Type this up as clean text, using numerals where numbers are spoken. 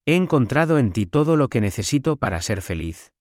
He encontrado en ti todo lo que necesito para ser feliz.